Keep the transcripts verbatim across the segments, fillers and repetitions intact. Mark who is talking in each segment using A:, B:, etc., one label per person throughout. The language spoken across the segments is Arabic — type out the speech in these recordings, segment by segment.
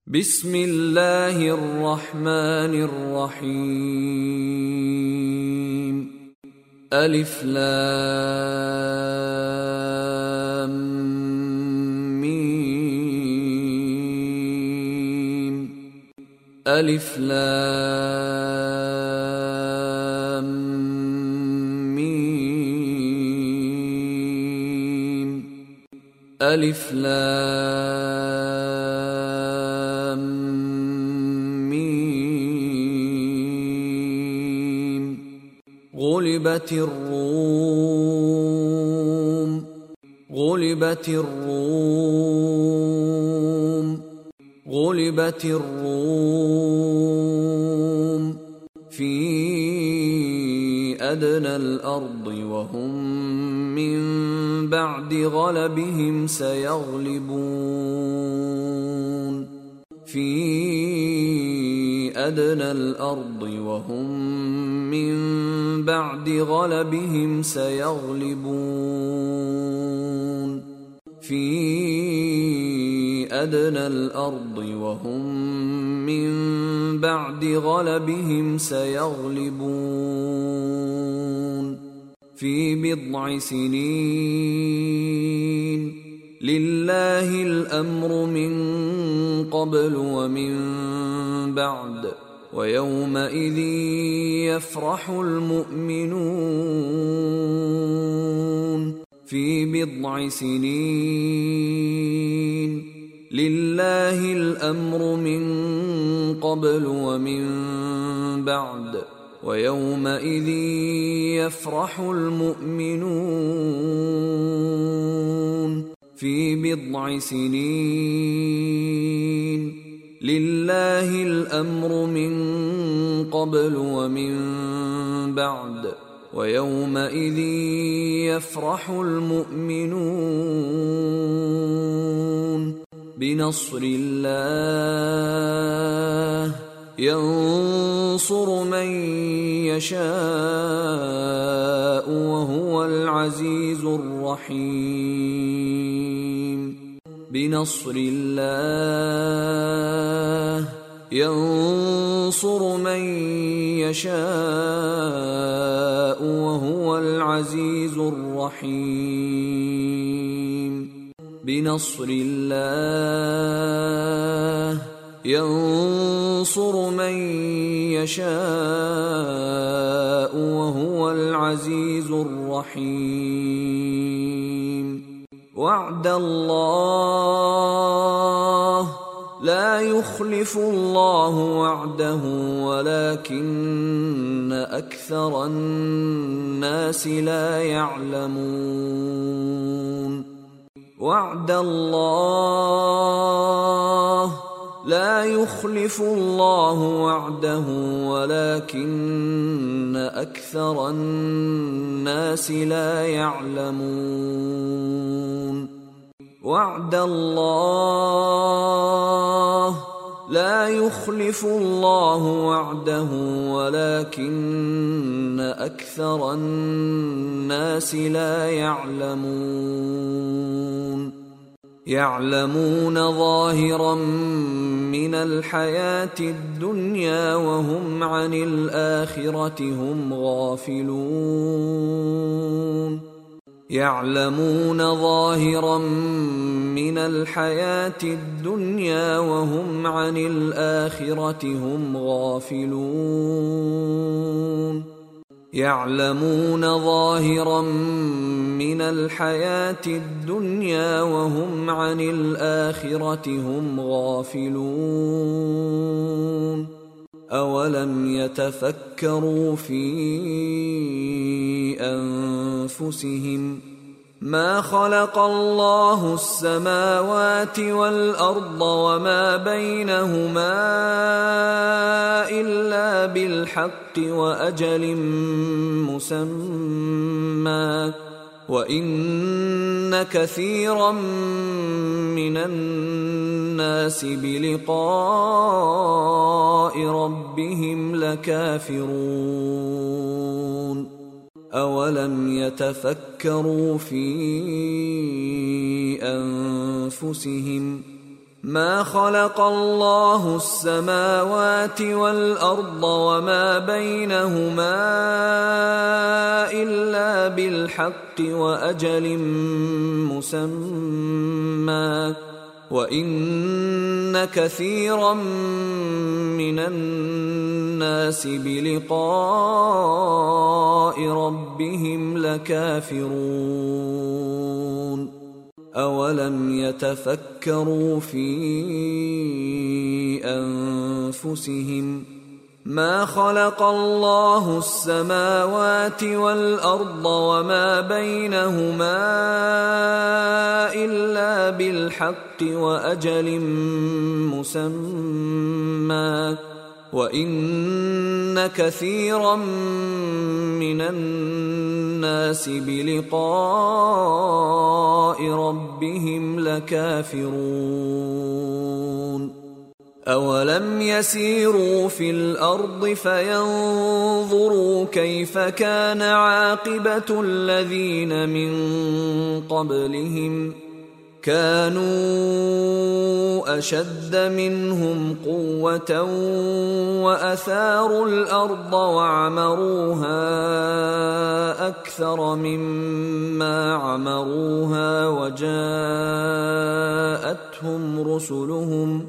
A: بسم الله الرحمن الرحيم. ألف لام ميم. ألف لام ميم. ألف لام ميم. غلبت الروم. غلبت الروم. غلبت الروم في أدنى الأرض وهم من بعد غلبهم سيغلبون. في أدنى الأرض وهم من بعد غلبهم سيغلبون. في أدنى الأرض وهم من بعد غلبهم سيغلبون. في بضع سنين لله الأمر من قبل ومن بعد ويومئذ يفرح المؤمنون. في بضع سنين لله الأمر من قبل ومن بعد ويومئذ يفرح المؤمنون. في بضع سنين لله الأمر من قبل ومن بعد ويومئذ يفرح المؤمنون. بنصر الله ينصر من يشاء وهو العزيز الرحيم. بنصر الله ينصر من يشاء وهو العزيز الرحيم. بنصر الله ينصر من يشاء وهو العزيز الرحيم. وعد الله لا يخلف الله وعده ولكن أكثر الناس لا يعلمون. وعد الله لا يخلف الله وعده ولكن أكثر الناس لا يعلمون. وعد الله لا يخلف الله وعده ولكن أكثر الناس لا يعلمون. يعلمون ظاهرا من الحياة الدنيا وهم عن الآخرة هم غافلون. يعلمون ظاهرا من الحياة الدنيا وهم عن الآخرة هم غافلون. يعلمون ظاهرا من الحياة الدنيا وهم عن الآخرة هم غافلون. أولم يتفكروا في أنفسهم ما خلق الله السماوات والأرض وما بينهما إلا بالحق وأجل مسمى وإن كثيرا من الناس بلقاء ربهم لكافرون. أولم يتفكروا في أنفسهم ما خلق الله السماوات والأرض وما بينهما إلا بالحق وأجل مسمى وإن كثيرا من الناس بلقاء ربهم لكافرون أولم يتفكروا في أنفسهم ما خلق الله السماوات والأرض وما بينهما إلا بالحق وأجل مسمى وإن كثيرا من الناس بلقاء ربهم لكافرون أولم يسيروا في الأرض فينظروا كيف كان عاقبة الذين من قبلهم كانوا أشد منهم قوة وأثاروا الأرض وعمروها أكثر مما عمروها وجاءتهم رسلهم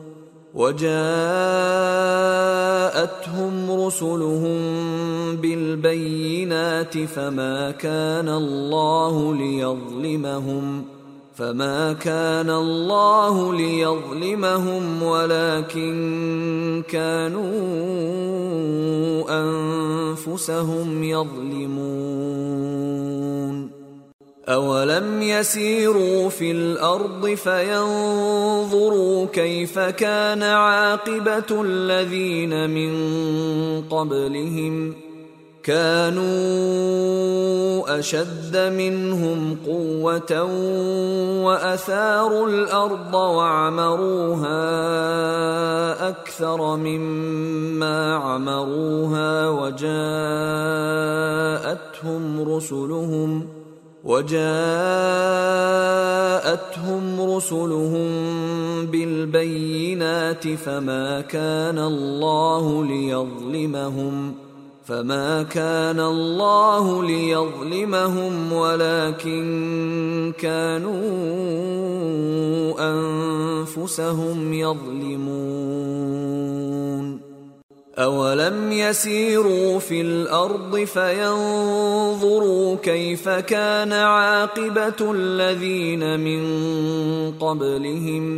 A: وجاءتهم رسلهم بالبينات فما كان الله ليظلمهم فما كان الله ليظلمهم ولكن كانوا أنفسهم يظلمون أولم يسيروا في الأرض فينظروا كيف كان عاقبة الذين من قبلهم كانوا أشد منهم قوة وأثاروا الأرض وعمروها أكثر مما عمروها وجاءتهم رسلهم وجاءتهم رسلهم بالبينات فما كان الله ليظلمهم فما كان الله ليظلمهم ولكن كانوا أنفسهم يظلمون أولم يسيروا في الأرض فينظروا كيف كان عاقبة الذين من قبلهم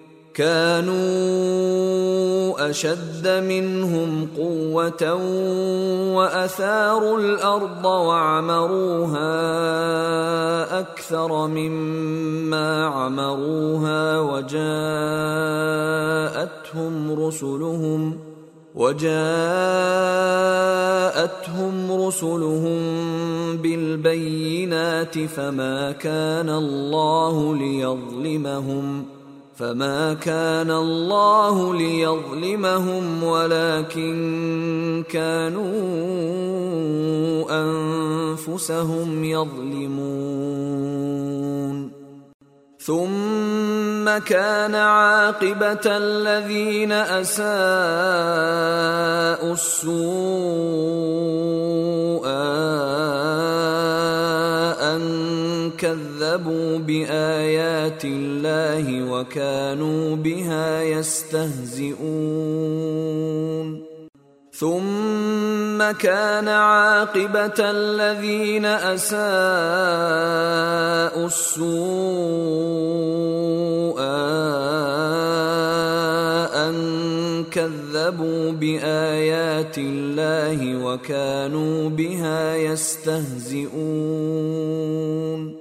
A: كانوا أشد منهم قوة وأثاروا الأرض وعمروها أكثر مما عمروها وجاءتهم رسلهم وجاءتهم رسلهم بالبينات فما كان الله ليظلمهم فما كان الله ليظلمهم ولكن كانوا أنفسهم يظلمون ثم كان عاقبة الذين أساءوا السوء أن كذبوا بآيات الله وكانوا بها يستهزئون ثم كان عاقبة الذين أساءوا السوء أن كذبوا بآيات الله وكانوا بها يستهزئون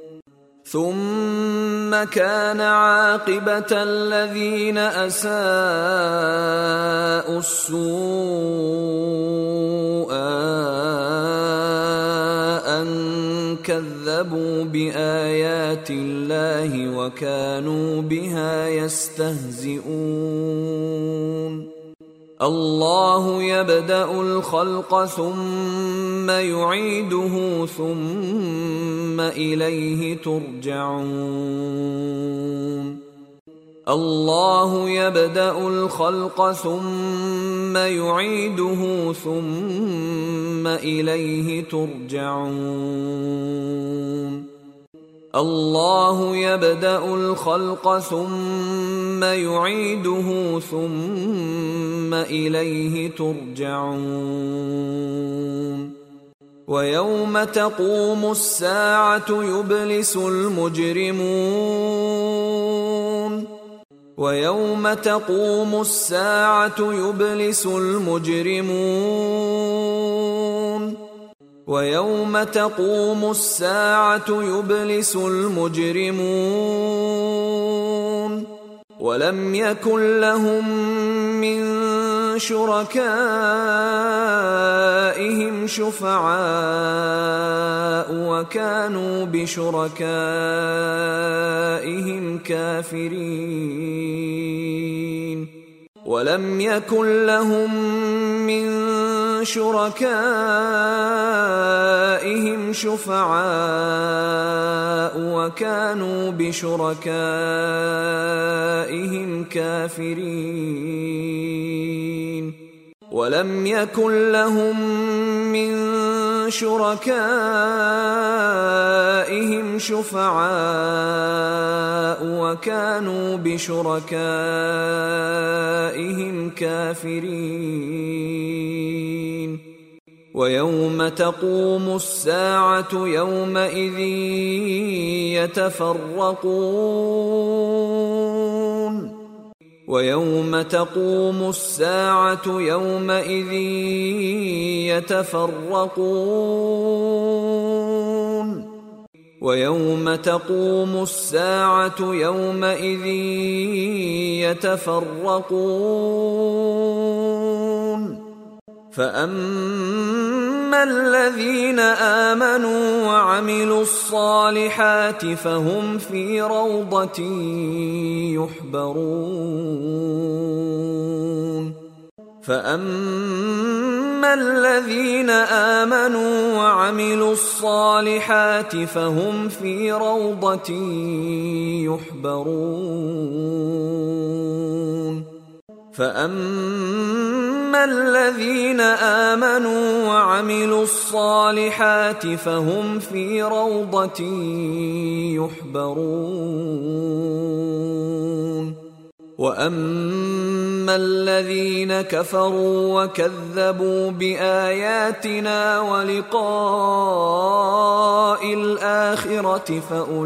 A: ثم كان عاقبة الذين أساءوا السوء أن كذبوا بآيات الله وكانوا بها يستهزئون الله يبدأ الخلق ثم يعيده ثم إليه ترجعون الله يبدأ الخلق ثم يعيده ثم إليه ترجعون الله يبدأ الخلق ثم يعيده ثم إليه ترجعون ويوم تقوم الساعة يبلس المجرمون ويوم تقوم الساعة يبلس المجرمون ويوم تقوم الساعة يبلس المجرمون ولم يكن لهم من شركائهم شفعاء وكانوا بشركائهم كافرين ولم يكن لهم من شركائهم شفعاء وكانوا بشركائهم كافرين ولم يكن لهم من شركائهم شفعاء وكانوا بشركائهم كافرين ويوم تقوم الساعة يومئذ يتفرقون ويوم تقوم الساعة يومئذ يتفرقون ويوم تقوم الساعة يومئذ يتفرقون فأما الذين آمنوا وعملوا الصالحات فهم في روضة يحبرون فأما الذين آمنوا وعملوا الصالحات فهم في روضة يحبرون فأما الذين آمنوا وعملوا الصالحات فهم في روضة يحبرون وأما الذين كفروا وكذبوا بآياتنا ولقاء الآخرة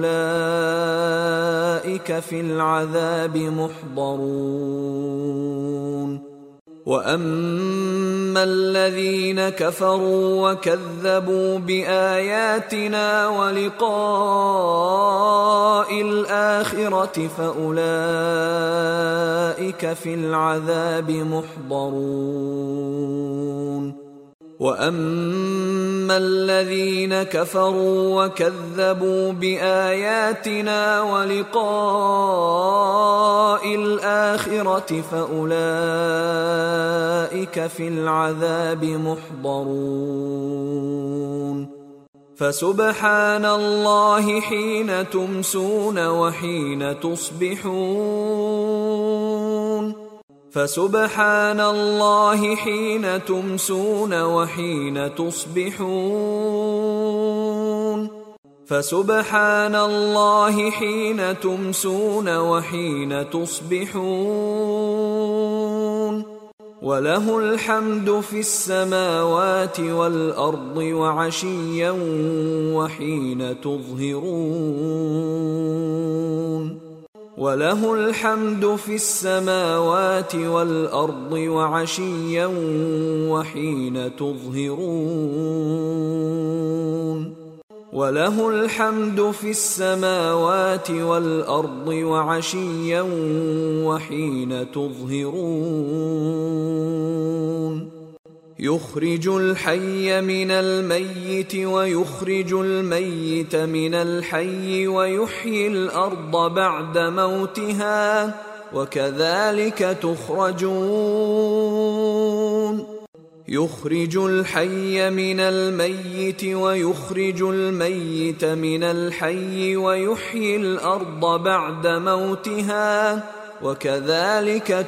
A: فأولئك في العذاب محضرون وأما الذين كفروا وكذبوا بآياتنا ولقاء الآخرة فأولئك في العذاب محضرون وأما الذين كفروا وكذبوا بآياتنا ولقاء الآخرة فأولئك في العذاب محضرون فسبحان الله حين تمسون وحين تصبحون فسبحان الله حين تمسون وحين تصبحون فسبحان الله حين تمسون وحين تصبحون وله الحمد في السماوات والأرض وعشيا وحين تظهرون وله الحمد في السماوات والأرض وعشيا وحين تظهرون وله الحمد في السماوات والأرض وعشيا وحين تظهرون يخرج الحي من الميت ويخرج الميت من الحي ويحيي الأرض بعد موتها وكذلك تخرجون يخرج الحي من الميت ويخرج الميت من الحي ويحيي الأرض بعد موتها وكذلك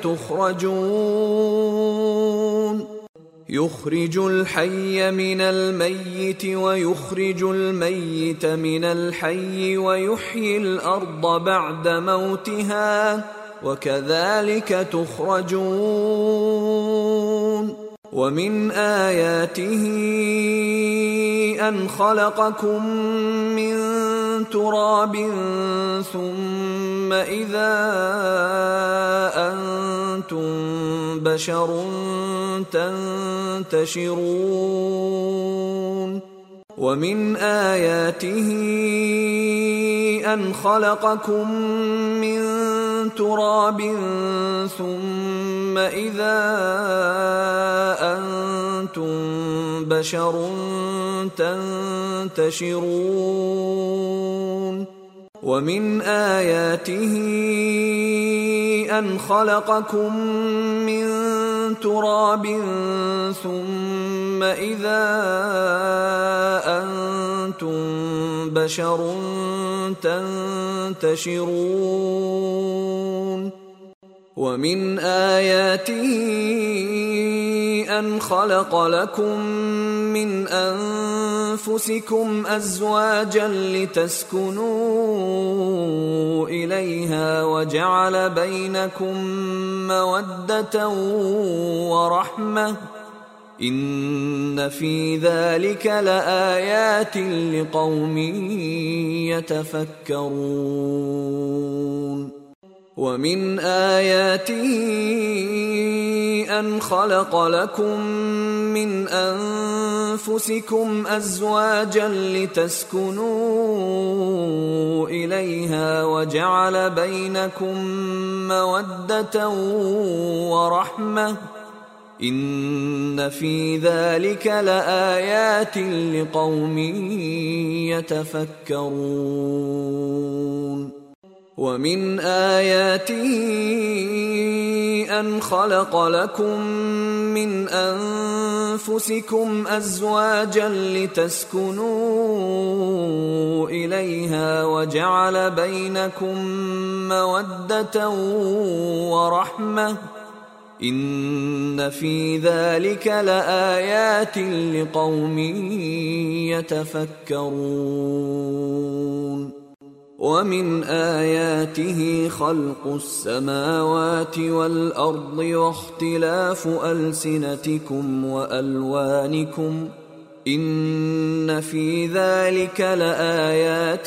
A: تخرجون يخرج الحي من الميت ويخرج الميت من الحي ويحيي الأرض بعد موتها وكذلك تخرجون ومن آياته أن خلقكم من تراب ثم إذا أنتم بشر تنتشرون ومن آياته أن خلقكم من تراب ثم إذا أنتم بشر تنتشرون ومن آياته أن خلقكم من تراب ثم إذا أنتم بشر تنتشرون ومن آياته أن خلق لكم من أنفسكم أزواجا لتسكنوا إليها وجعل بينكم مودة ورحمة إن في ذلك لآيات لقوم يتفكرون ومن آياته أن خلق لكم من أنفسكم أزواجا لتسكنوا إليها وجعل بينكم مودة ورحمة إن في ذلك لآيات لقوم يتفكرون ومن آياته أن خلق لكم من أنفسكم أزواجا لتسكنوا إليها وجعل بينكم مودة ورحمة إن في ذلك لآيات لقوم يتفكرون ومن آياته خلق السماوات والأرض واختلاف ألسنتكم وألوانكم إن في ذلك لآيات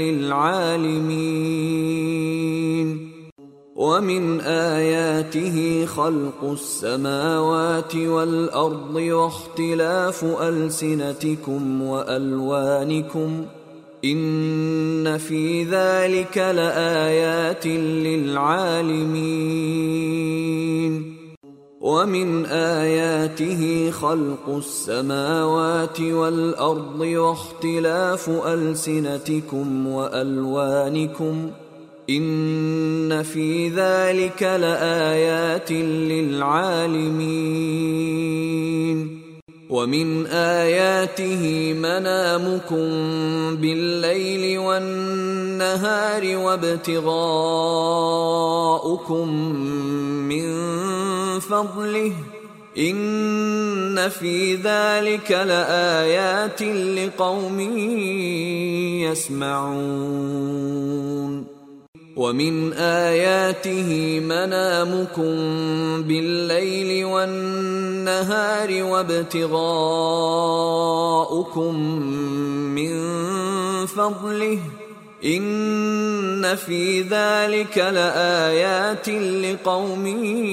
A: للعالمين ومن آياته خلق السماوات والأرض واختلاف ألسنتكم وألوانكم إن في ذلك لآيات للعالمين ومن آياته خلق السماوات والأرض واختلاف ألسنتكم وألوانكم إن في ذلك لآيات للعالمين ومن آياته منامكم بالليل والنهار وابتغاؤكم من فضله إن في ذلك لآيات لقوم يسمعون ومن آياته منامكم بالليل والنهار وابتغاؤكم من فضله إن في ذلك لآيات لقوم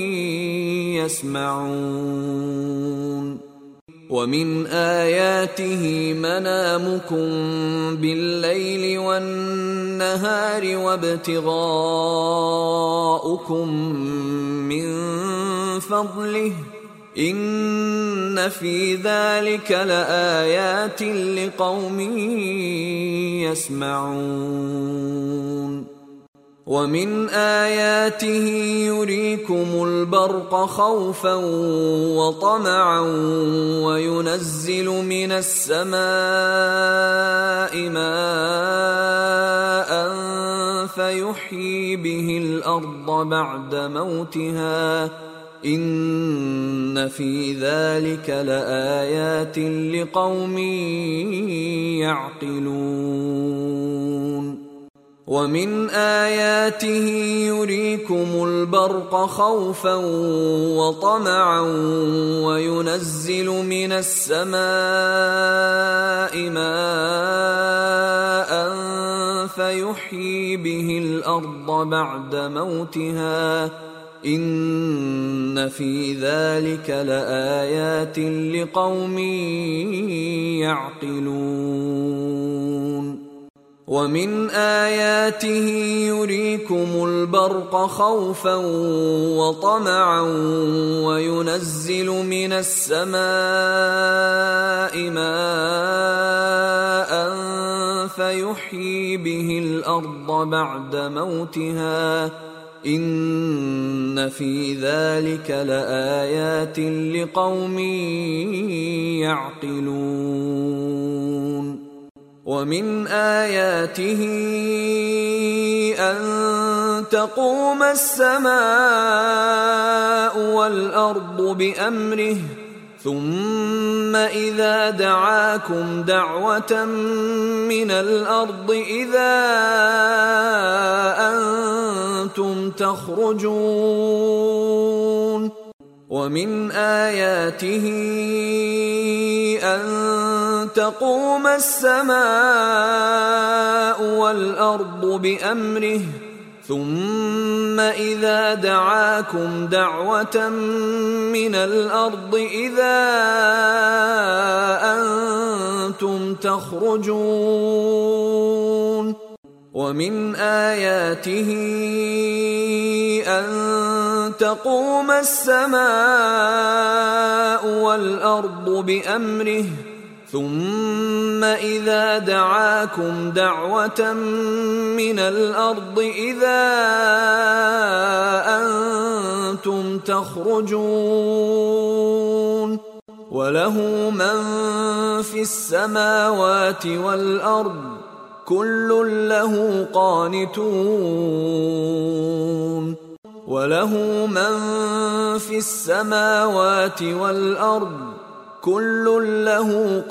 A: يسمعون ومن آياته منامكم بالليل والنهار وابتغاؤكم من فضله إن في ذلك لآيات لقوم يسمعون ومن آياته يريكم البرق خوفا وطمعا وينزل من السماء ماء فيحيي به الأرض بعد موتها إن في ذلك لآيات لقوم يعقلون ومن آياته يريكم البرق خوفا وطمعا وينزل من السماء ماء فيحيي به الأرض بعد موتها إن في ذلك لآيات لقوم يعقلون ومن آياته يريكم البرق خوفا وطمعا وينزل من السماء ماء فيحيي به الأرض بعد موتها إن في ذلك لآيات لقوم يعقلون ومن آياته أن تقوم السماء والأرض بأمره ثم إذا دعاكم دعوة من الأرض إذا أنتم تخرجون ومن آياته أن تقوم السماء والأرض بأمره ثم إذا دعاكم دعوة من الأرض إذا أنتم تخرجون ومن آياته أن تقوم السماء والأرض بأمره ثم إذا دعاكم دعوة من الأرض إذا أنتم تخرجون وله من في السماوات والأرض كل له قانتون وله من في السماوات والأرض كل له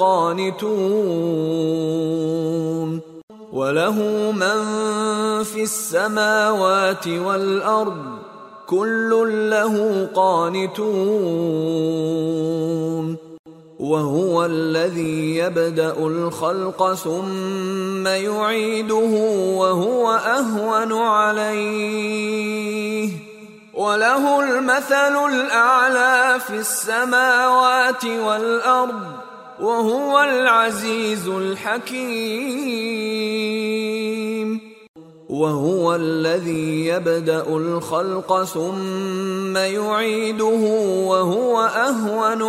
A: قانتون وله من في السماوات والأرض كل له قانتون وهو الذي يبدأ الخلق ثم يعيده وهو أهون عليه وله المثل الأعلى في السماوات والأرض وهو العزيز الحكيم وهو الذي يبدأ الخلق ثم يعيده وهو أهون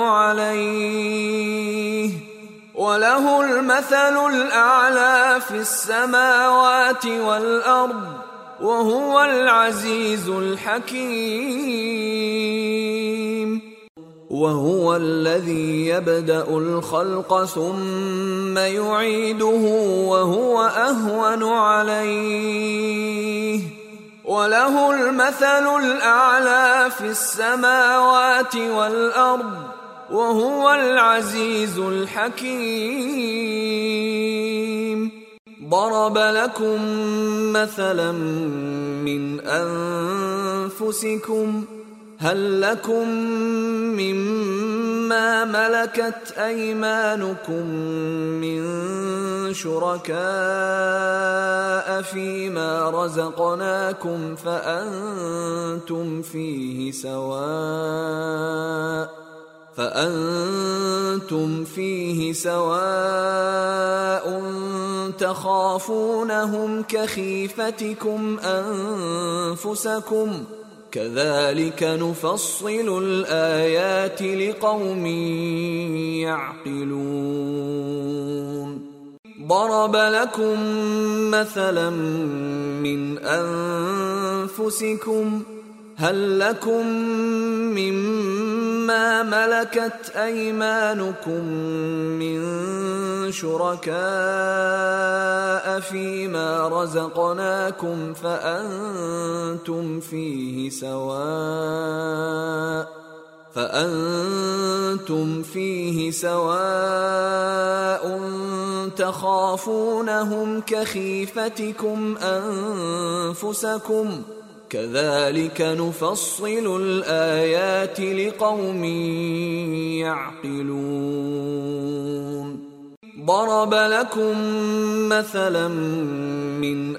A: عليه وله المثل الأعلى في السماوات والأرض وهو العزيز الحكيم وهو الذي يبدأ الخلق ثم يعيده وهو أهون عليه وله المثل الأعلى في السماوات والأرض وهو العزيز الحكيم ضرب لكم مثلا من أنفسكم هل لكم مما ملكت أيمانكم من شركاء فيما رزقناكم فأنتم فيه سواء فأنتم فيه سواء تخافونهم كخيفتكم أنفسكم كذلك نفصل الآيات لقوم يعقلون ضرب لكم مثلا من أنفسكم هل لكم مما مما ملكت أيمانكم من شركاء فيما رزقناكم فأنتم فيه سواء فأنتم فيه سواء تخافونهم كخيفتكم أنفسكم كذلك نفصل الآيات لقوم يعقلون ضرب لكم مثلا من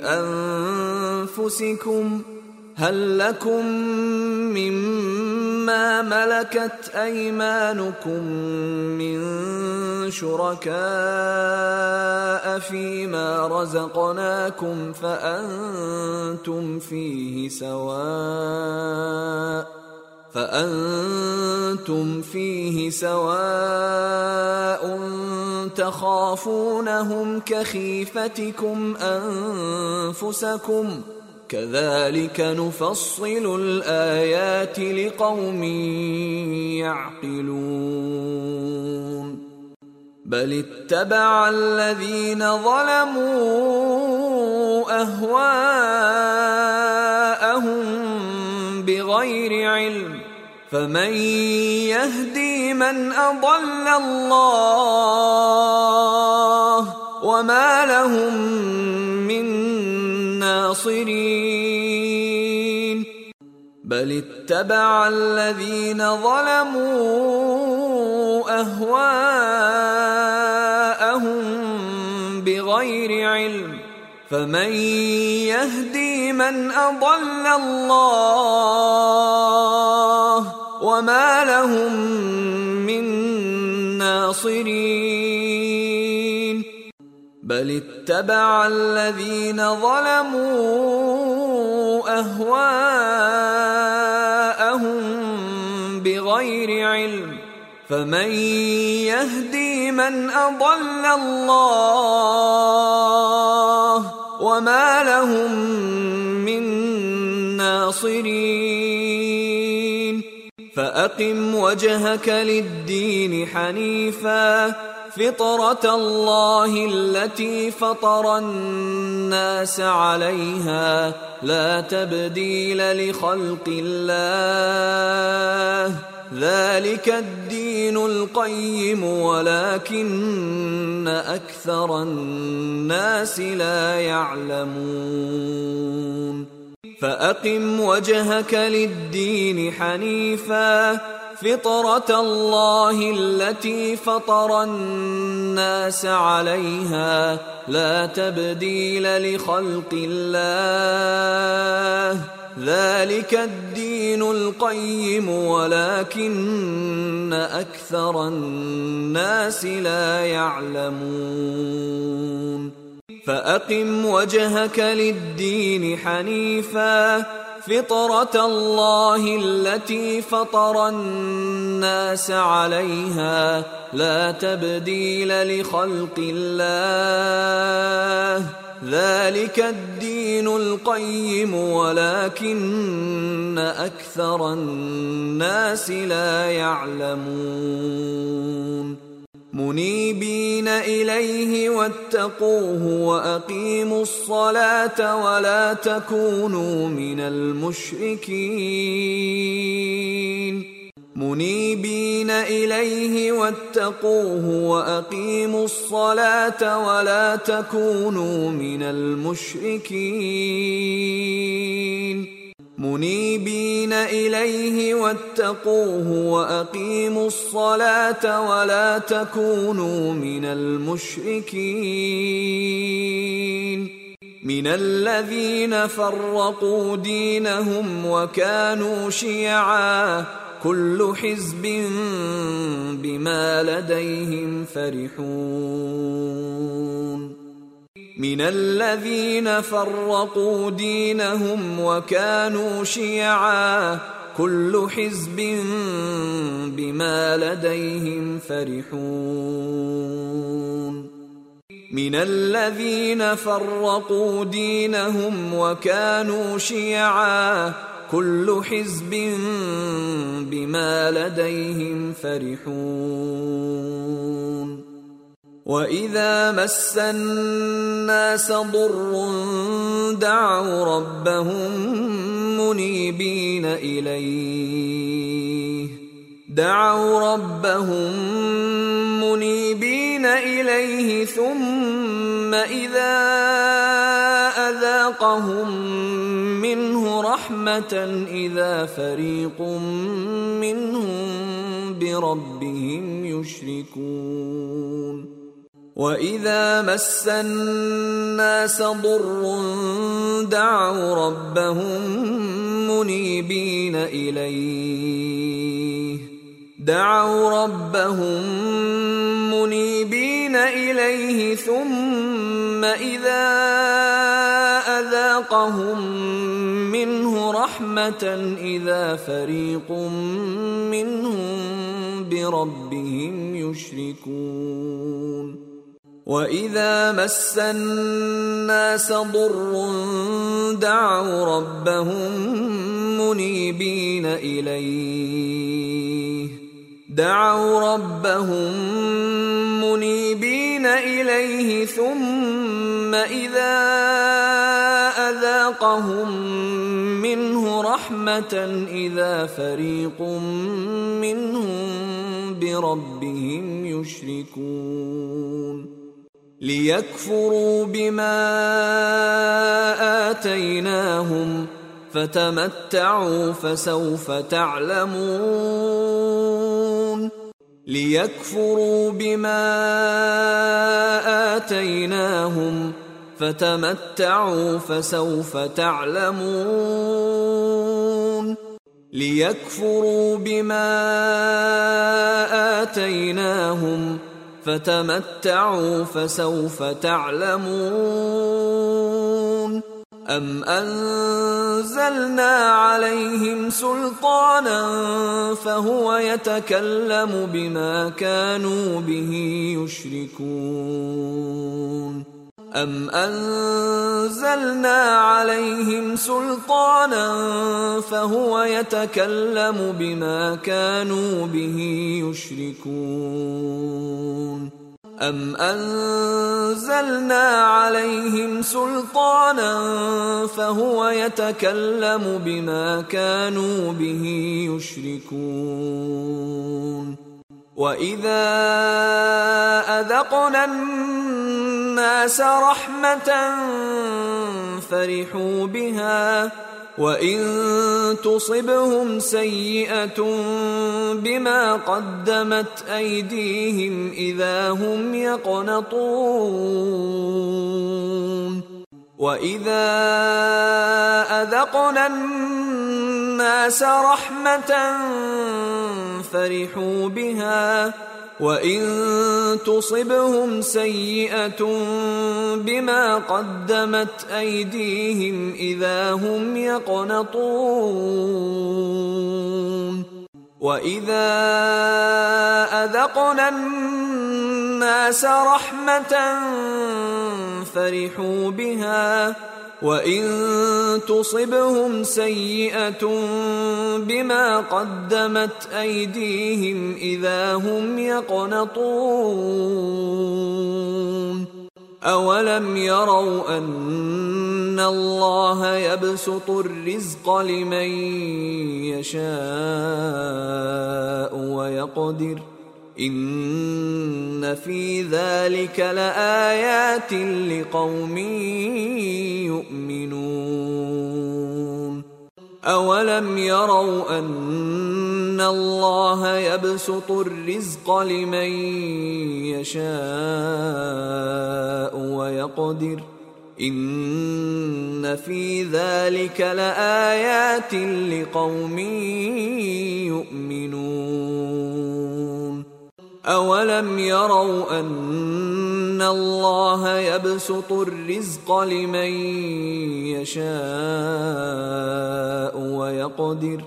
A: أنفسكم هل لكم مما ملكت أيمانكم من شركاء فيما رزقناكم فأنتم فيه سواء فأنتم فيه سواء تخافونهم كخيفتكم أنفسكم كذلك نفصل الآيات لقوم يعقلون بل اتبع الذين ظلموا أهواءهم بغير علم فمن يهدي من أضل الله وما لهم من ناصرين بل اتبع الذين ظلموا أهواءهم بغير علم فمن يهدي من أضل الله وما لهم من ناصرين بل اتبع الذين ظلموا أهواءهم بغير علم فمن يهدي من أضل الله وما لهم من ناصرين فأقم وجهك للدين حنيفا فطرة الله التي فطر الناس عليها لا تبديل لخلق الله ذلك الدين القيم ولكن أكثر الناس لا يعلمون فأقم وجهك للدين حنيفا فطرة الله التي فطر الناس عليها لا تبديل لخلق الله ذلك الدين القيم ولكن أكثر الناس لا يعلمون فأقم وجهك للدين حنيفا فطرة الله التي فطر الناس عليها لا تبديل لخلق الله ذلك الدين القيم ولكن أكثر الناس لا يعلمون منيبين إليه واتقوه وأقيموا الصلاة ولا تكونوا من المشركين منيبين إليه واتقوه وأقيموا الصلاة ولا تكونوا من المشركين منيبين إليه واتقوه وأقيموا الصلاة ولا تكونوا من المشركين من الذين فرقوا دينهم وكانوا شيعا كل حزب بما لديهم فرحون من الذين فرقوا دينهم وكانوا شيعا كل حزب بما لديهم فرحون من الذين فرقوا دينهم وكانوا شيعا كل حزب بما لديهم فرحون وإذا مس الناس ضر دعوا ربهم منيبين إليه دعوا ربهم منيبين إليه ثم إذا أذاقهم منه رحمة إذا فريق منهم بربهم يشركون وإذا مس الناس ضر دعوا ربهم منيبين إليه دعوا ربهم منيبين إليه ثم إذا أذاقهم منه رحمة إذا فريق منهم بربهم يشركون وإذا مس الناس ضر دعوا ربهم منيبين إليه دعوا ربهم منيبين إليه ثم إذا أذاقهم منه رحمة إذا فريق منهم بربهم يشركون ليكفروا بما آتيناهم فتمتعوا فسوف تعلمون ليكفروا بما آتيناهم فتمتعوا فسوف تعلمون ليكفروا بما آتيناهم فتمتعوا فسوف تعلمون أم أنزلنا عليهم سلطانا فهو يتكلم بما كانوا به يشركون أم أنزلنا عليهم سلطانا فهو يتكلم بما كانوا به يشركون أم أنزلنا عليهم سلطانا فهو يتكلم بما كانوا به يشركون وإذا أذقنا الناس رحمة فرحوا بها وإن تصبهم سيئة بما قدمت أيديهم إذا هم يقنطون وإذا أذقنا الناس رحمة فرحوا بها وإن تصبهم سيئة بما قدمت أيديهم إذا هم يقنطون وإذا أذقنا الناس رحمة فرحوا بها وإن تصبهم سيئة بما قدمت أيديهم إذا هم يقنطون أولم يروا أن الله يبسط الرزق لمن يشاء ويقدر إن في ذلك لآيات لقوم يؤمنون أولم يروا أن الله يبسط الرزق لمن يشاء ويقدر إن في ذلك لآيات لقوم يؤمنون أولم يروا أن الله يبسط الرزق لمن يشاء ويقدر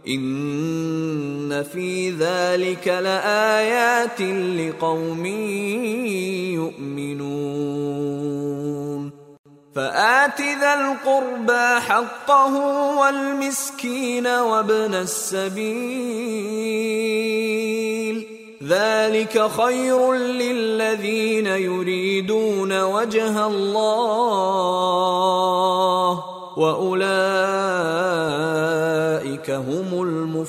A: إن في ذلك لآيات لقوم يؤمنون فآت ذا القربى حقه والمسكين وابن السبيل ذلك خير للذين يريدون وجه الله وأولئك هم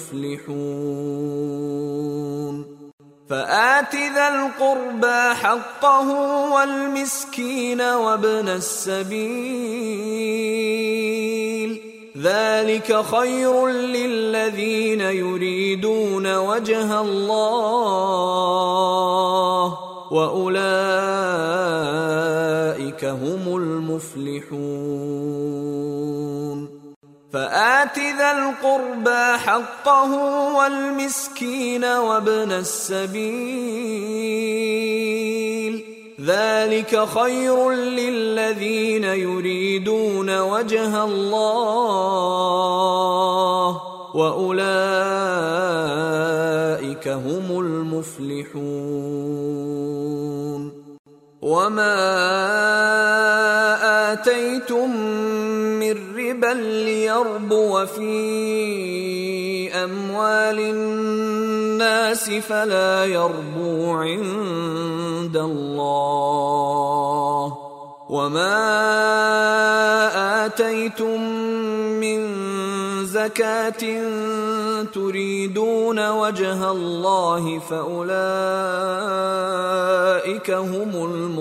A: المفلحون فآت ذا القربى حقه والمسكين وابن السبيل ذلك خير للذين يريدون وجه الله وأولئك هم المفلحون فآت ذا القربى حقه والمسكين وابن السبيل ذلك خير للذين يريدون وجه الله وأولئك هم المفلحون وما آتيتم من ربا ليربو في أموال الناس فلا يربو عند الله وما آتيتم من زكاة تريدون وجه الله فأولئك هم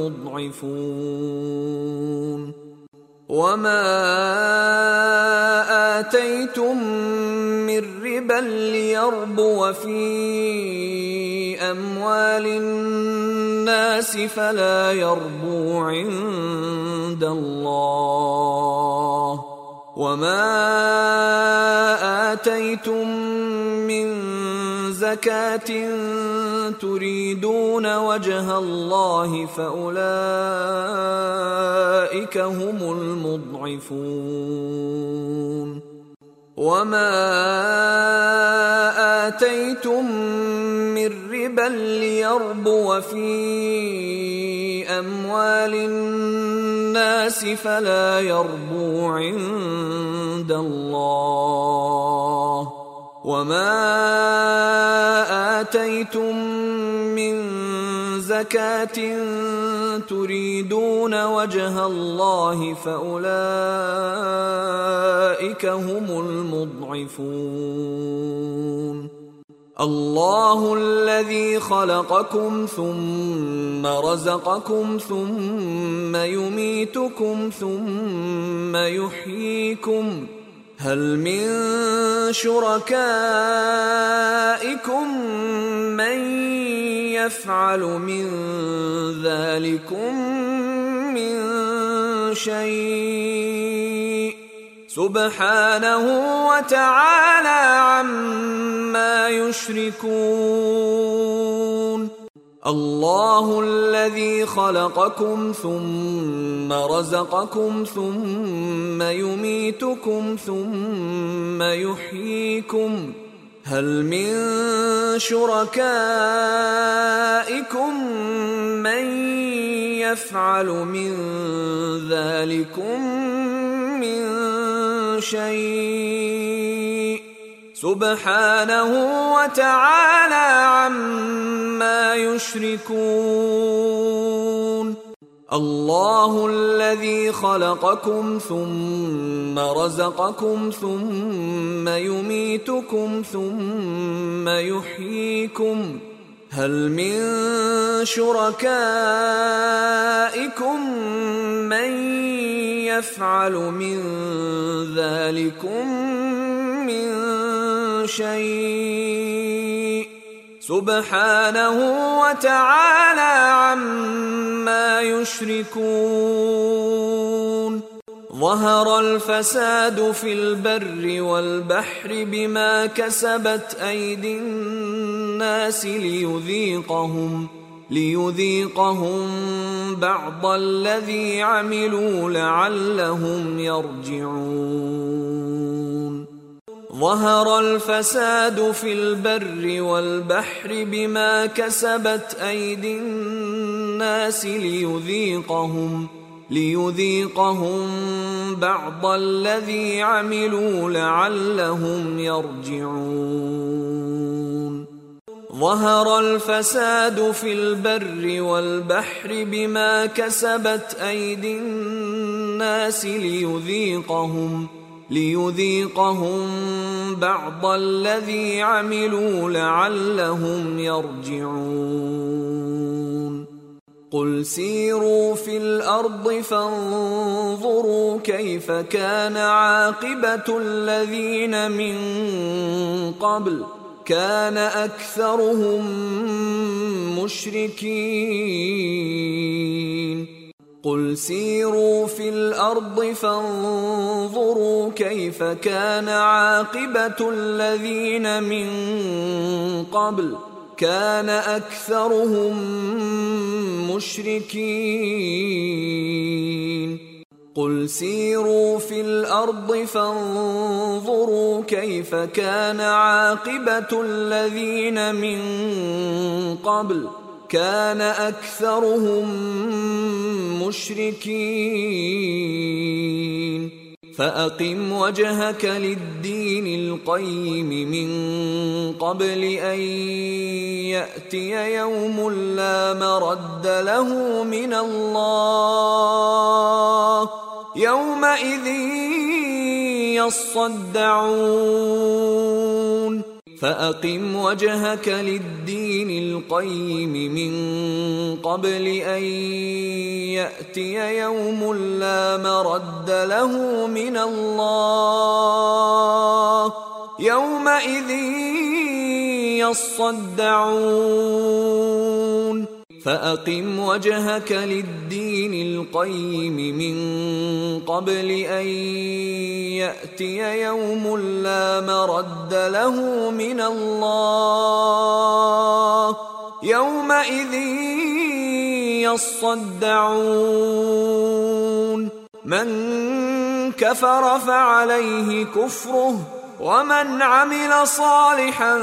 A: المضعفون وما آتيتم من ربا ليربو في أموال الناس فلا يربو عند الله وما آتيتم من زكاة تريدون وجه الله فأولئك هم المضعفون وما آتيتم من ربا ليربو في أموال الناس فلا يربو عند الله وما آتيتم من زكاة تريدون وجه الله فأولئك هم المضعفون الله الذي خلقكم ثم رزقكم ثم يميتكم ثم يحييكم هل من شركائكم من يفعل من ذلكم من شيء سبحانه وتعالى عما يشركون الله الذي خلقكم ثم رزقكم ثم يميتكم ثم يحييكم هل من شركائكم من يفعل من ذلكم من شيء سبحانه وتعالى عما يشركون الله الذي خلقكم ثم رزقكم ثم يميتكم ثم يحييكم هل من شركائكم من يفعل من ذلكم من شيء سبحانه وتعالى عما يشركون ظهر الفساد في البر والبحر بما كسبت أيدي الناس ليذيقهم ليذيقهم بعض الذي عملوا لعلهم يرجعون ظهر الفساد في البر والبحر بما كسبت أيدي الناس ليذيقهم ليذيقهم بعض الذي عملوا لعلهم يرجعون ظهر الفساد في البر والبحر بما كسبت أيدي الناس ليذيقهم ليذيقهم بعض الذي عملوا لعلهم يرجعون قل سيروا في الأرض فانظروا كيف كان عاقبة الذين من قبل كان أكثرهم مشركين قل سيروا في الأرض فانظروا كيف كان عاقبة الذين من قبل كان أكثرهم مشركين قل سيروا في الأرض فانظروا كيف كان عاقبة الذين من قبل كان أكثرهم مشركين فأقم وجهك للدين القيم من قبل أن يأتي يوم لا مرد له من الله يومئذ يصدعون فأقم وجهك للدين القيم من قبل أن يأتي يوم لا مرد له من الله يومئذ يصدعون فأقم وجهك للدين القيم من قبل أن يأتي يوم لا مرد له من الله يومئذ يصدعون من كفر فعليه كفره ومن عمل صالحا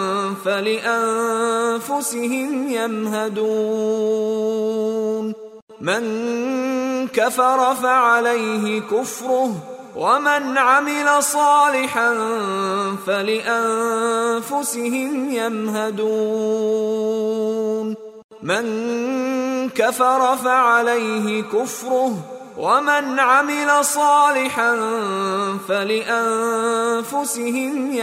A: فلأنفسهم يمهدون من كفر فعليه كفره ومن عمل صالحا فلأنفسهم يمهدون من كفر فعليه كفره ومن عمل صالحا فلأنفسهم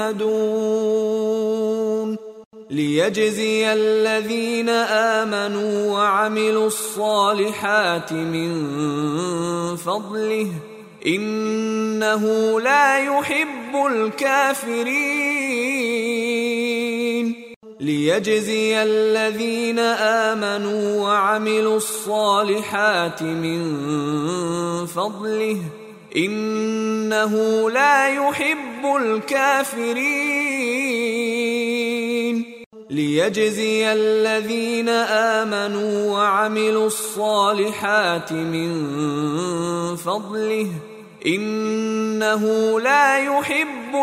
A: يمهدون ليجزي الذين آمنوا وعملوا الصالحات من فضله إنه لا يحب الكافرين ليجزي الذين آمنوا وعملوا الصالحات من فضله إنه لا يحب الكافرين ليجزي الذين آمنوا وعملوا الصالحات من فضله إنه لا يحب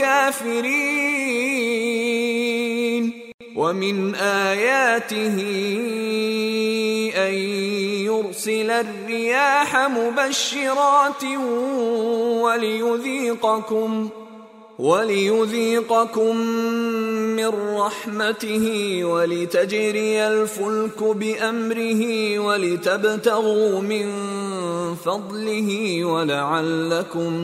A: الكافرين ومن آياته أن يرسل الرياح مبشرات وليذيقكم وليذيقكم من رحمته ولتجري الفلك بأمره ولتبتغوا من فضله ولعلكم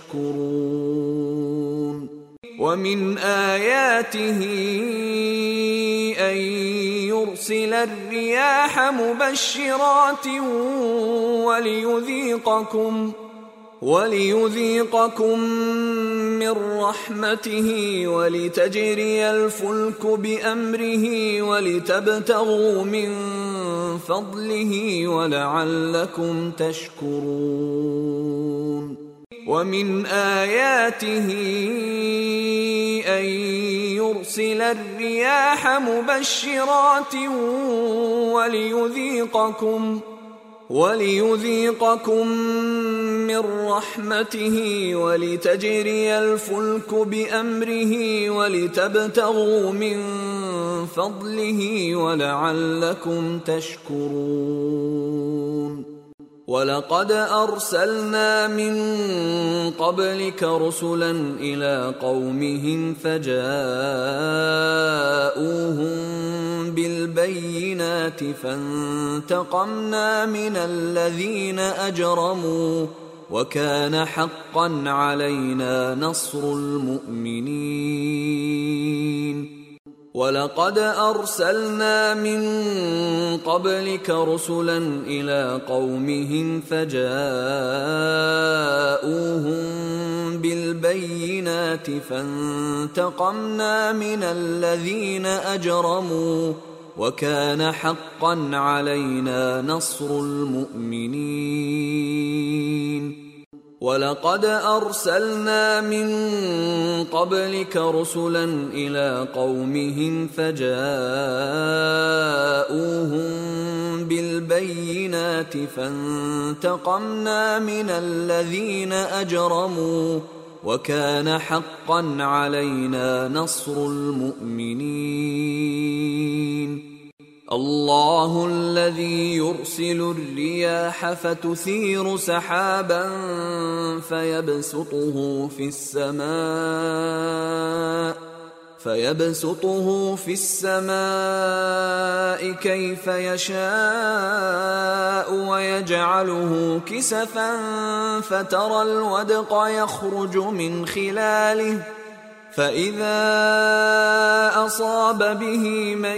A: تشكرون ومن آياته أن يرسل الرياح مبشرات وليذيقكم وليذيقكم من رحمته ولتجري الفلك بأمره ولتبتغوا من فضله ولعلكم تشكرون ومن آياته أن يرسل الرياح مبشرات وليذيقكم وليذيقكم من رحمته ولتجري الفلك بأمره ولتبتغوا من فضله ولعلكم تشكرون ولقد أرسلنا من قبلك رسلا إلى قومهم فجاءوهم بالبينات فانتقمنا من الذين أجرموا وكان حقا علينا نصر المؤمنين. ولقد أرسلنا من قبلك رسلا إلى قومهم فجاءوهم بالبينات فانتقمنا من الذين أجرموا وكان حقا علينا نصر المؤمنين. ولقد أرسلنا من قبلك رسلا إلى قومهم فجاءوهم بالبينات فانتقمنا من الذين أجرموا وكان حقا علينا نصر المؤمنين. الله الذي يرسل الرياح فتثير سحابا فيبسطه في السماء فيبسطه في السماء كيف يشاء ويجعله كسفا فترى الودق يخرج من خلاله فإذا أصاب به من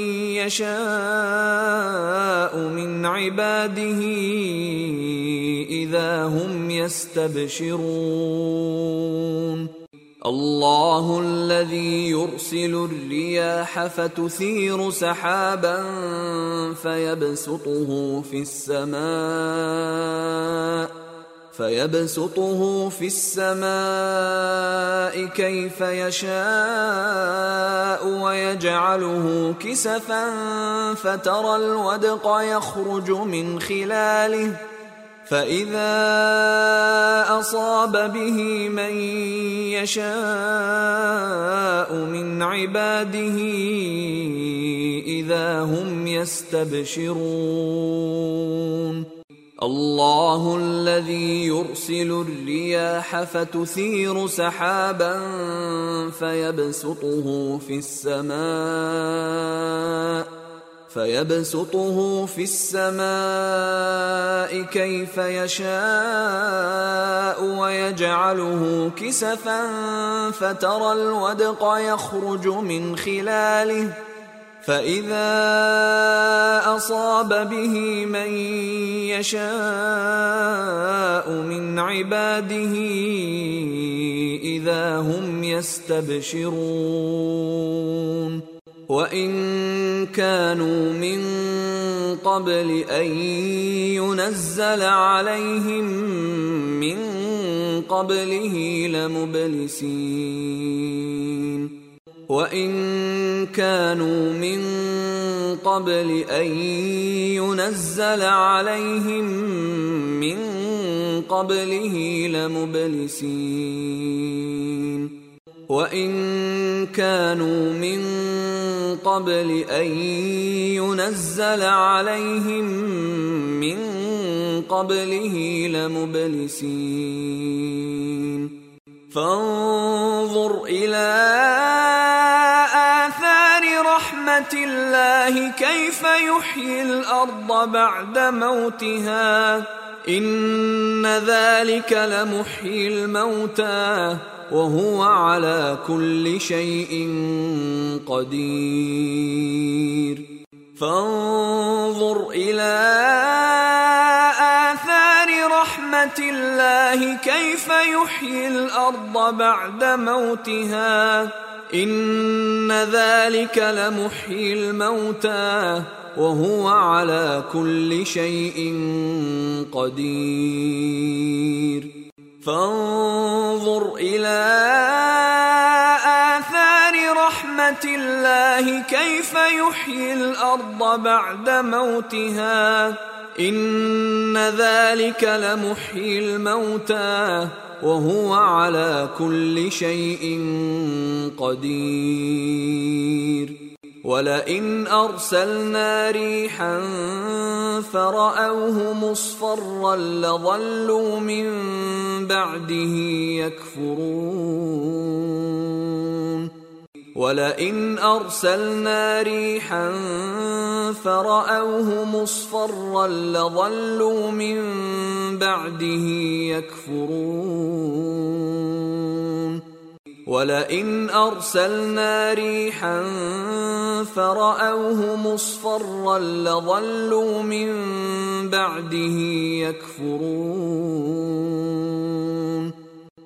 A: يشاء من عباده إذا هم يستبشرون. الله الذي يرسل الرياح فتثير سحابا فيبسطه في السماء فيبسطه في السماء كيف يشاء ويجعله كسفا فترى الودق يخرج من خلاله فإذا أصاب به من يشاء من عباده إذا هم يستبشرون. الله الذي يرسل الرياح فتثير سحابا فيبسطه في السماء فيبسطه في السماء كيف يشاء ويجعله كسفا فترى الودق يخرج من خلاله فإذا أصاب به من يشاء من عباده إذا هم يستبشرون. وإن كانوا من قبل أن ينزل عليهم من قبله لمبلسين. وإن كانوا من قبل أن ينزل عليهم من قبله لمبلسين. وإن كانوا من قبل أن ينزل عليهم من قبله لمبلسين. فانظر إلى آثار رحمة الله كيف يحيي الأرض بعد موتها إن ذلك لمحيي الموتى وهو على كل شيء قدير. فانظر إلى آثار رحمة الله كيف يحيي الأرض بعد موتها إن ذلك لمحيي الموتى وهو على كل شيء قدير. فانظر إلى آثار رحمة الله كيف يحيي الأرض بعد موتها إن ذلك لمحيي الموتى وهو على كل شيء قدير. ولئن أرسلنا ريحا فرأوه مصفرا لظلوا من بعده يكفرون ولئن أرسلنا ريحا فرأوه مصفرا لظلوا من بعده يكفرون ولئن أرسلنا ريحا فرأوه مصفرا لظلوا من بعده يكفرون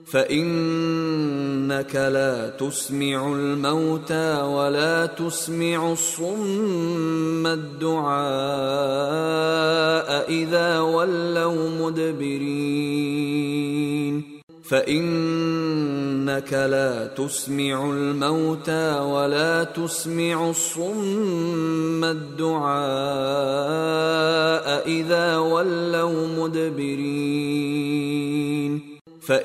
A: فإنك لا تسمع الموتى ولا تسمع الصم الدعاء إذا ولوا مدبرين فإنك لا تسمع الموتى ولا تسمع الصم الدعاء إذا ولوا مدبرين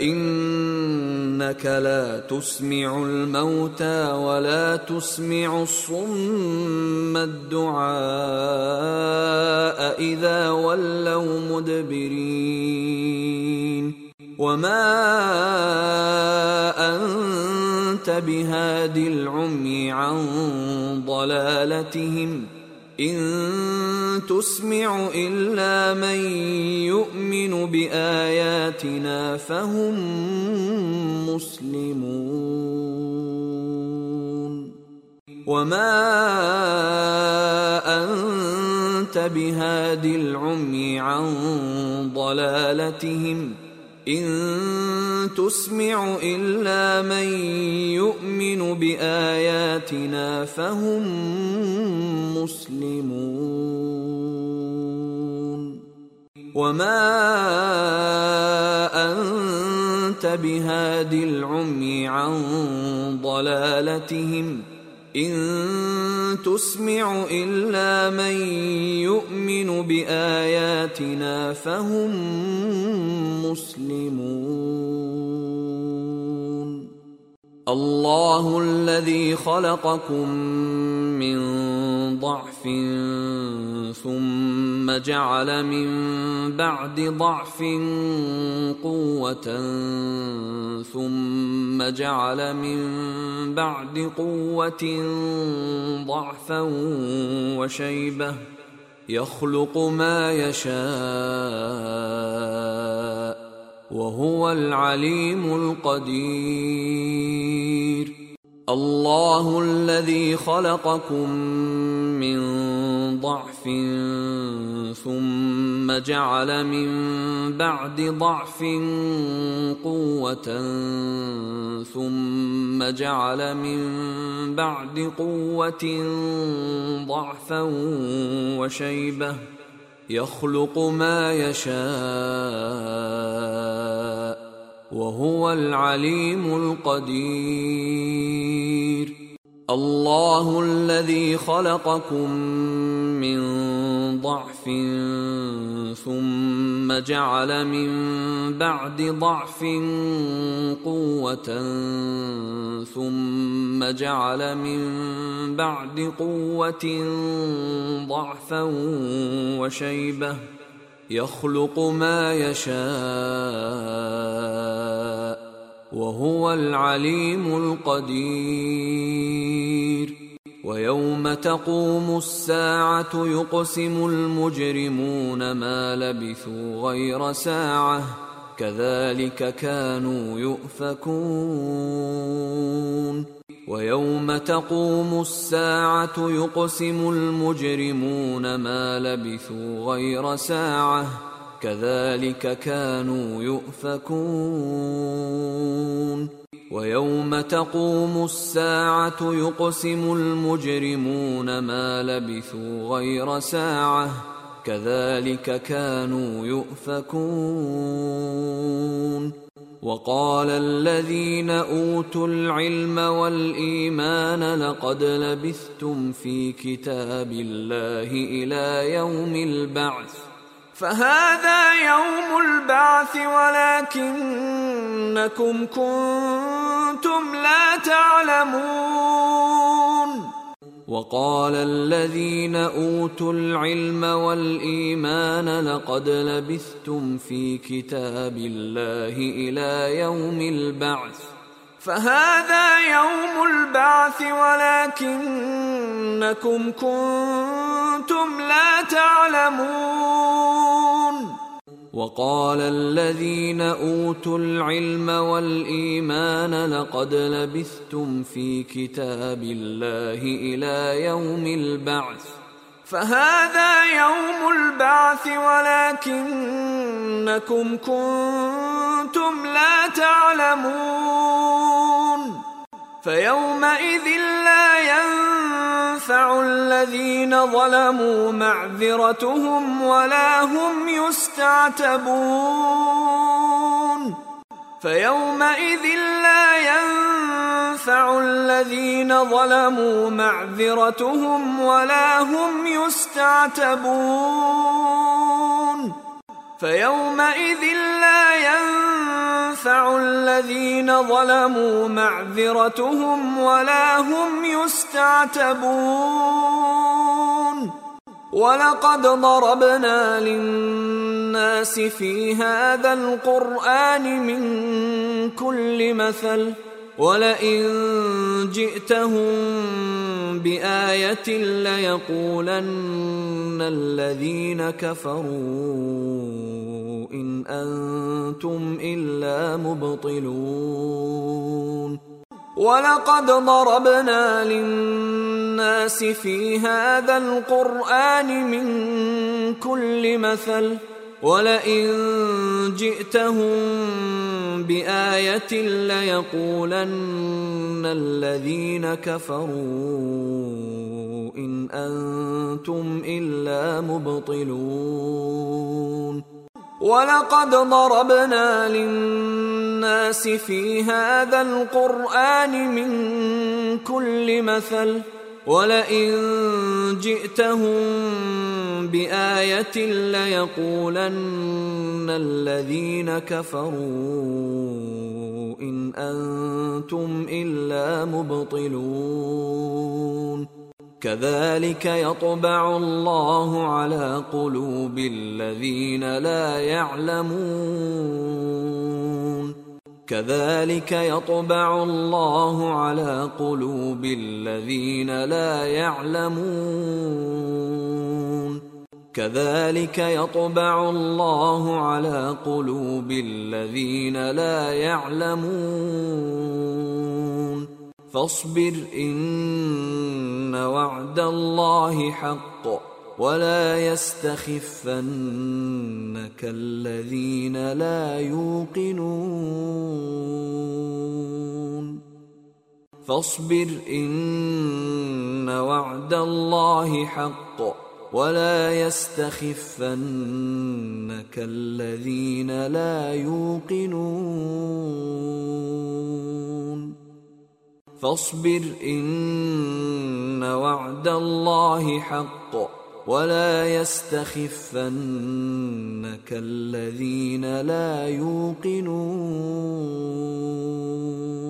A: فإنك لا تسمع الموتى ولا تسمع الصم الدعاء إذا ولوا مدبرين وما أنت بهاد العمي عن ضلالتهم إن تسمع إلا من يؤمن بآياتنا فهم مسلمون وما أنت بهاد العمي عن ضلالتهم إن تسمع إلا من يؤمن بآياتنا فهم مسلمون وما أنت بهاد العمي عن ضلالتهم إن تسمع إلا من يؤمن بآياتنا فهم مسلمون الله الذي خلقكم من ضعف ثم جعل من بعد ضعف قوة ثم جعل من بعد قوة ضعفا وشيبة يخلق ما يشاء وهو العليم القدير الله الذي خلقكم من ضعف ثم جعل من بعد ضعف قوة ثم جعل من بعد قوة ضعفا وشيبة يخلق ما يشاء وهو العليم القدير الله الذي خلقكم من ضعف ثم جعل من بعد ضعف قوة ثم جعل من بعد قوة ضعفا وشيبة يخلق ما يشاء وهو العليم القدير ويوم تقوم الساعة يقسم المجرمون ما لبثوا غير ساعة كذلك كانوا يؤفكون ويوم تقوم الساعة يقسم المجرمون ما لبثوا غير ساعة كذلك كانوا يؤفكون ويوم تقوم الساعة يقسم المجرمون ما لبثوا غير ساعة كذلك كانوا يؤفكون وقال الذين أوتوا العلم والإيمان لقد لبثتم في كتاب الله إلى يوم البعث فهذا يوم البعث ولكنكم كنتم لا تعلمون وقال الذين أوتوا العلم والإيمان لقد لبثتم في كتاب الله إلى يوم البعث فهذا يوم البعث ولكنكم كنتم لا تعلمون وقال الذين أوتوا العلم والإيمان لقد لبثتم في كتاب الله إلى يوم البعث فهذا يوم البعث ولكنكم كنتم لا تعلمون فيومئذ لا ينفع الذين ظلموا معذرتهم ولا هم يستعتبون فيومئذ لا ينفع الذين ظلموا معذرتهم ولا هم يستعتبون فيومئذ لا ينفع الذين ظلموا معذرتهم ولا هم يستعتبون ولقد ضربنا للناس في هذا القرآن من كل مثل ولئن جئتهم بآية ليقولن الذين كفروا إن أنتم إلا مبطلون ولقد ضربنا للناس في هذا القرآن من كل مثل ولئن جئتهم بآية ليقولن الذين كفروا إن أنتم إلا مبطلون ولقد ضربنا للناس في هذا القرآن من كل مثل ولئن جئتهم بآية ليقولن الذين كفروا إن أنتم إلا مبطلون كذلك يطبع الله على قلوب الذين لا يعلمون كذلك يطبع الله على قلوب الذين لا يعلمون كذلك يطبع الله على قلوب الذين لا يعلمون فاصبر إن وعد الله حق ولا يستخفنك الذين لا يوقنون فاصبر إن وعد الله حق ولا يستخفنك الذين لا يوقنون فاصبر إن وعد الله حق ولا يستخفنك الذين لا يوقنون